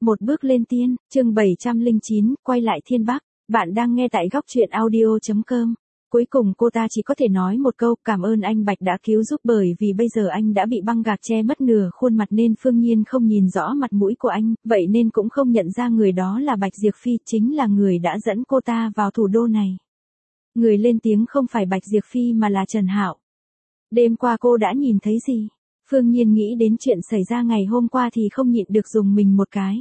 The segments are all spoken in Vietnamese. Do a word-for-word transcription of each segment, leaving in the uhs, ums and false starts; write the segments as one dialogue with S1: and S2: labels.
S1: Một bước lên tiên, chương bảy trăm lẻ chín, quay lại thiên bắc. Bạn đang nghe tại góc truyện audio.com. Cuối cùng cô ta chỉ có thể nói một câu, cảm ơn anh Bạch đã cứu giúp, bởi vì bây giờ anh đã bị băng gạc che mất nửa khuôn mặt nên Phương Nhiên không nhìn rõ mặt mũi của anh, vậy nên cũng không nhận ra người đó là Bạch Diệp Phi, chính là người đã dẫn cô ta vào thủ đô này. Người lên tiếng không phải Bạch Diệp Phi mà là Trần Hạo. Đêm qua cô đã nhìn thấy gì? Phương Nhiên nghĩ đến chuyện xảy ra ngày hôm qua thì không nhịn được dùng mình một cái.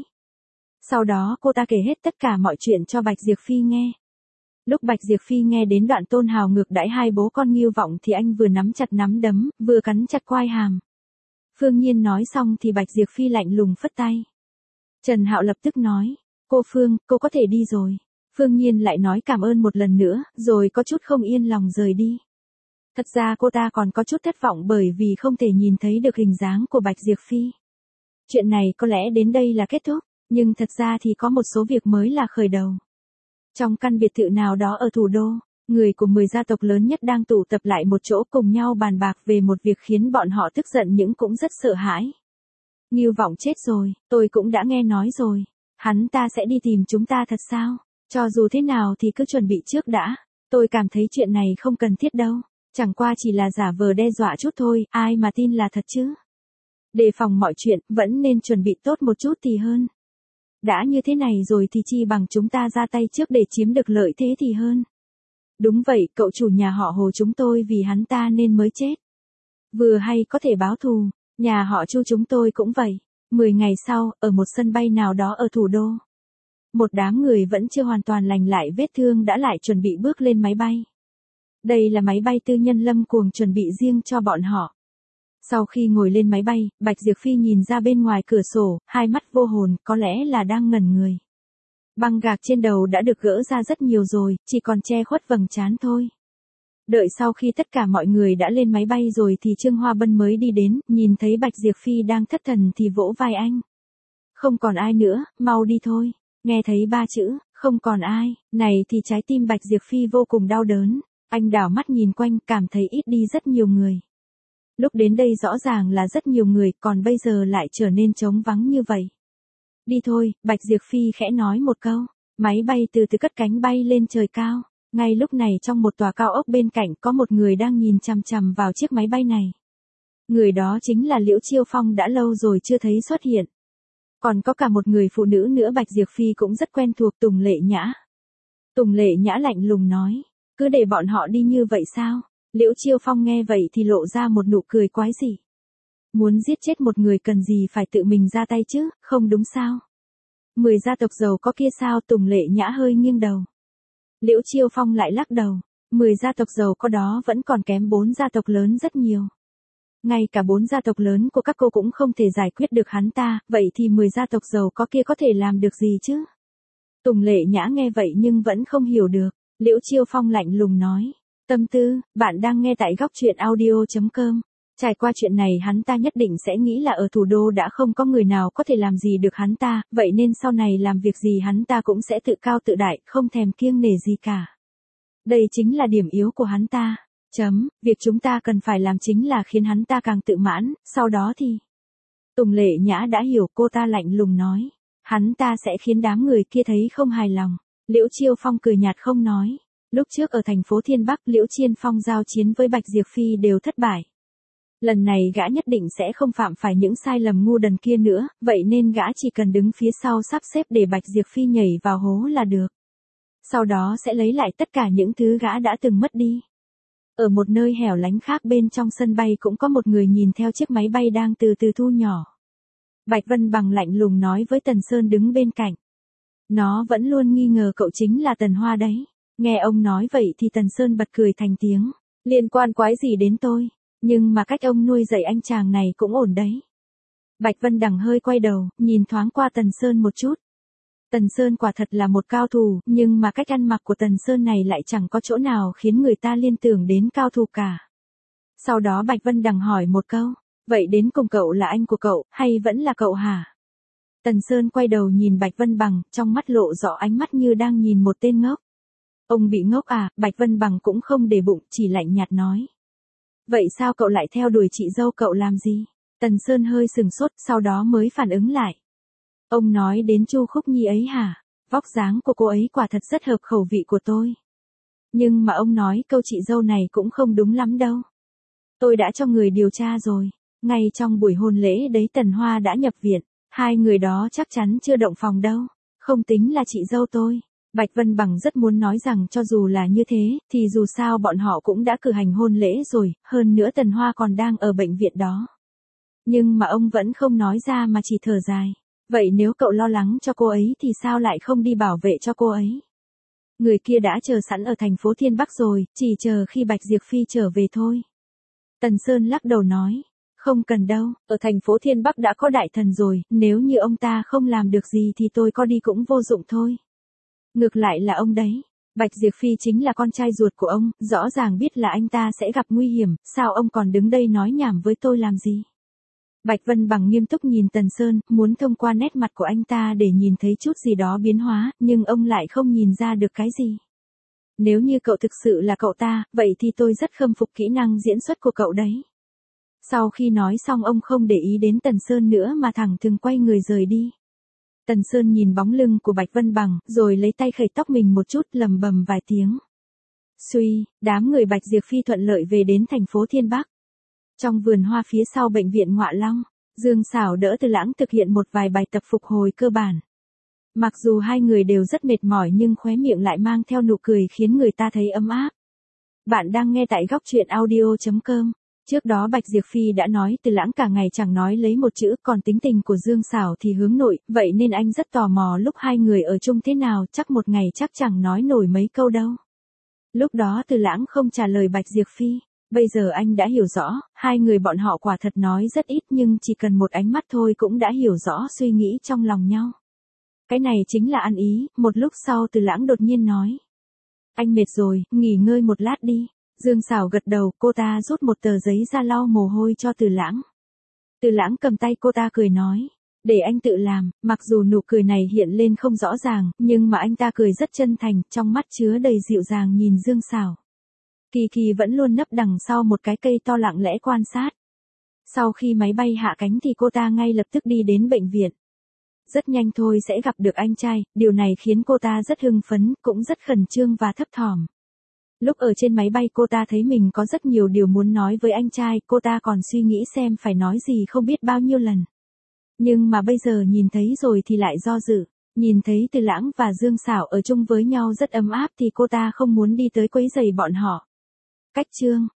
S1: Sau đó cô ta kể hết tất cả mọi chuyện cho Bạch Diệp Phi nghe. Lúc Bạch Diệp Phi nghe đến đoạn Tôn Hào ngược đãi hai bố con Ngưu Vọng thì anh vừa nắm chặt nắm đấm, vừa cắn chặt quai hàm. Phương Nhiên nói xong thì Bạch Diệp Phi lạnh lùng phất tay. Trần Hạo lập tức nói, cô Phương, cô có thể đi rồi. Phương Nhiên lại nói cảm ơn một lần nữa, rồi có chút không yên lòng rời đi. Thật ra cô ta còn có chút thất vọng bởi vì không thể nhìn thấy được hình dáng của Bạch Diệp Phi. Chuyện này có lẽ đến đây là kết thúc, nhưng thật ra thì có một số việc mới là khởi đầu. Trong căn biệt thự nào đó ở thủ đô, người của mười gia tộc lớn nhất đang tụ tập lại một chỗ cùng nhau bàn bạc về một việc khiến bọn họ tức giận nhưng cũng rất sợ hãi. Ngưu Vọng chết rồi, tôi cũng đã nghe nói rồi. Hắn ta sẽ đi tìm chúng ta thật sao? Cho dù thế nào thì cứ chuẩn bị trước đã. Tôi cảm thấy chuyện này không cần thiết đâu. Chẳng qua chỉ là giả vờ đe dọa chút thôi, ai mà tin là thật chứ. Đề phòng mọi chuyện, vẫn nên chuẩn bị tốt một chút thì hơn. Đã như thế này rồi thì chi bằng chúng ta ra tay trước để chiếm được lợi thế thì hơn. Đúng vậy, cậu chủ nhà họ Hồ chúng tôi vì hắn ta nên mới chết. Vừa hay có thể báo thù, nhà họ Chu chúng tôi cũng vậy. Mười ngày sau, ở một sân bay nào đó ở thủ đô. Một đám người vẫn chưa hoàn toàn lành lại vết thương đã lại chuẩn bị bước lên máy bay. Đây là máy bay tư nhân Lâm Cuồng chuẩn bị riêng cho bọn họ. Sau khi ngồi lên máy bay, Bạch Diệp Phi nhìn ra bên ngoài cửa sổ, hai mắt vô hồn, có lẽ là đang ngẩn người. Băng gạc trên đầu đã được gỡ ra rất nhiều rồi, chỉ còn che khuất vầng trán thôi. Đợi sau khi tất cả mọi người đã lên máy bay rồi thì Trương Hoa Bân mới đi đến, nhìn thấy Bạch Diệp Phi đang thất thần thì vỗ vai anh. Không còn ai nữa, mau đi thôi. Nghe thấy ba chữ, không còn ai, này thì trái tim Bạch Diệp Phi vô cùng đau đớn. Anh đảo mắt nhìn quanh, cảm thấy ít đi rất nhiều người. Lúc đến đây rõ ràng là rất nhiều người, còn bây giờ lại trở nên trống vắng như vậy. Đi thôi, Bạch Diệp Phi khẽ nói một câu. Máy bay từ từ cất cánh bay lên trời cao. Ngay lúc này trong một tòa cao ốc bên cạnh có một người đang nhìn chằm chằm vào chiếc máy bay này. Người đó chính là Liễu Chiêu Phong, đã lâu rồi chưa thấy xuất hiện. Còn có cả một người phụ nữ nữa Bạch Diệp Phi cũng rất quen thuộc, Tùng Lệ Nhã. Tùng Lệ Nhã lạnh lùng nói. Cứ để bọn họ đi như vậy sao? Liễu Chiêu Phong nghe vậy thì lộ ra một nụ cười quái dị. Muốn giết chết một người cần gì phải tự mình ra tay chứ, không đúng sao? Mười gia tộc giàu có kia sao? Tùng Lệ Nhã hơi nghiêng đầu. Liễu Chiêu Phong lại lắc đầu. Mười gia tộc giàu có đó vẫn còn kém bốn gia tộc lớn rất nhiều. Ngay cả bốn gia tộc lớn của các cô cũng không thể giải quyết được hắn ta, vậy thì mười gia tộc giàu có kia có thể làm được gì chứ? Tùng Lệ Nhã nghe vậy nhưng vẫn không hiểu được. Liễu Chiêu Phong lạnh lùng nói. Tâm tư, bạn đang nghe tại góc truyện audio.com. Trải qua chuyện này hắn ta nhất định sẽ nghĩ là ở thủ đô đã không có người nào có thể làm gì được hắn ta, vậy nên sau này làm việc gì hắn ta cũng sẽ tự cao tự đại, không thèm kiêng nể gì cả. Đây chính là điểm yếu của hắn ta. Chấm, việc chúng ta cần phải làm chính là khiến hắn ta càng tự mãn, sau đó thì... Tùng Lệ Nhã đã hiểu, cô ta lạnh lùng nói. Hắn ta sẽ khiến đám người kia thấy không hài lòng. Liễu Chiêu Phong cười nhạt không nói. Lúc trước ở thành phố Thiên Bắc, Liễu Chiên Phong giao chiến với Bạch Diệp Phi đều thất bại. Lần này gã nhất định sẽ không phạm phải những sai lầm ngu đần kia nữa, vậy nên gã chỉ cần đứng phía sau sắp xếp để Bạch Diệp Phi nhảy vào hố là được. Sau đó sẽ lấy lại tất cả những thứ gã đã từng mất đi. Ở một nơi hẻo lánh khác bên trong sân bay cũng có một người nhìn theo chiếc máy bay đang từ từ thu nhỏ. Bạch Vân Bằng lạnh lùng nói với Tần Sơn đứng bên cạnh. Nó vẫn luôn nghi ngờ cậu chính là Tần Hoa đấy. Nghe ông nói vậy thì Tần Sơn bật cười thành tiếng. Liên quan quái gì đến tôi? Nhưng mà cách ông nuôi dạy anh chàng này cũng ổn đấy. Bạch Vân Đằng hơi quay đầu, nhìn thoáng qua Tần Sơn một chút. Tần Sơn quả thật là một cao thủ, nhưng mà cách ăn mặc của Tần Sơn này lại chẳng có chỗ nào khiến người ta liên tưởng đến cao thủ cả. Sau đó Bạch Vân Đằng hỏi một câu. Vậy đến cùng cậu là anh của cậu, hay vẫn là cậu hả? Tần Sơn quay đầu nhìn Bạch Vân Bằng, trong mắt lộ rõ ánh mắt như đang nhìn một tên ngốc. Ông bị ngốc à? Bạch Vân Bằng cũng không để bụng, chỉ lạnh nhạt nói. Vậy sao cậu lại theo đuổi chị dâu cậu làm gì? Tần Sơn hơi sừng sốt, sau đó mới phản ứng lại. Ông nói đến Chu Khúc Nhi ấy hả? Vóc dáng của cô ấy quả thật rất hợp khẩu vị của tôi. Nhưng mà ông nói câu chị dâu này cũng không đúng lắm đâu. Tôi đã cho người điều tra rồi. Ngay trong buổi hôn lễ đấy Tần Hoa đã nhập viện. Hai người đó chắc chắn chưa động phòng đâu. Không tính là chị dâu tôi. Bạch Vân Bằng rất muốn nói rằng cho dù là như thế, thì dù sao bọn họ cũng đã cử hành hôn lễ rồi, hơn nữa Tần Hoa còn đang ở bệnh viện đó. Nhưng mà ông vẫn không nói ra mà chỉ thở dài. Vậy nếu cậu lo lắng cho cô ấy thì sao lại không đi bảo vệ cho cô ấy? Người kia đã chờ sẵn ở thành phố Thiên Bắc rồi, chỉ chờ khi Bạch Diệp Phi trở về thôi. Tần Sơn lắc đầu nói, không cần đâu, ở thành phố Thiên Bắc đã có đại thần rồi, nếu như ông ta không làm được gì thì tôi có đi cũng vô dụng thôi. Ngược lại là ông đấy. Bạch Diệp Phi chính là con trai ruột của ông, rõ ràng biết là anh ta sẽ gặp nguy hiểm, sao ông còn đứng đây nói nhảm với tôi làm gì? Bạch Vân Bằng nghiêm túc nhìn Tần Sơn, muốn thông qua nét mặt của anh ta để nhìn thấy chút gì đó biến hóa, nhưng ông lại không nhìn ra được cái gì. Nếu như cậu thực sự là cậu ta, vậy thì tôi rất khâm phục kỹ năng diễn xuất của cậu đấy. Sau khi nói xong ông không để ý đến Tần Sơn nữa mà thẳng thừng quay người rời đi. Tần Sơn nhìn bóng lưng của Bạch Vân Bằng, rồi lấy tay khẩy tóc mình một chút lầm bầm vài tiếng. Suy, đám người Bạch Diệp Phi thuận lợi về đến thành phố Thiên Bắc. Trong vườn hoa phía sau bệnh viện Ngọa Long, Dương Sảo đỡ Từ Lãng thực hiện một vài bài tập phục hồi cơ bản. Mặc dù hai người đều rất mệt mỏi nhưng khóe miệng lại mang theo nụ cười khiến người ta thấy ấm áp. Bạn đang nghe tại góc truyện audio chấm com. Trước đó Bạch Diệp Phi đã nói Từ Lãng cả ngày chẳng nói lấy một chữ, còn tính tình của Dương Sảo thì hướng nội, vậy nên anh rất tò mò lúc hai người ở chung thế nào, chắc một ngày chắc chẳng nói nổi mấy câu đâu. Lúc đó Từ Lãng không trả lời Bạch Diệp Phi, bây giờ anh đã hiểu rõ, hai người bọn họ quả thật nói rất ít nhưng chỉ cần một ánh mắt thôi cũng đã hiểu rõ suy nghĩ trong lòng nhau. Cái này chính là ăn ý, một lúc sau Từ Lãng đột nhiên nói. Anh mệt rồi, nghỉ ngơi một lát đi. Dương Sảo gật đầu, cô ta rút một tờ giấy ra lau mồ hôi cho Từ Lãng. Từ Lãng cầm tay cô ta cười nói, để anh tự làm, mặc dù nụ cười này hiện lên không rõ ràng, nhưng mà anh ta cười rất chân thành, trong mắt chứa đầy dịu dàng nhìn Dương Sảo. Kỳ Kỳ vẫn luôn nấp đằng sau một cái cây to lặng lẽ quan sát. Sau khi máy bay hạ cánh thì cô ta ngay lập tức đi đến bệnh viện. Rất nhanh thôi sẽ gặp được anh trai, điều này khiến cô ta rất hưng phấn, cũng rất khẩn trương và thấp thỏm. Lúc ở trên máy bay cô ta thấy mình có rất nhiều điều muốn nói với anh trai, cô ta còn suy nghĩ xem phải nói gì không biết bao nhiêu lần. Nhưng mà bây giờ nhìn thấy rồi thì lại do dự, nhìn thấy Từ Lãng và Dương Sảo ở chung với nhau rất ấm áp thì cô ta không muốn đi tới quấy rầy bọn họ. Cách chương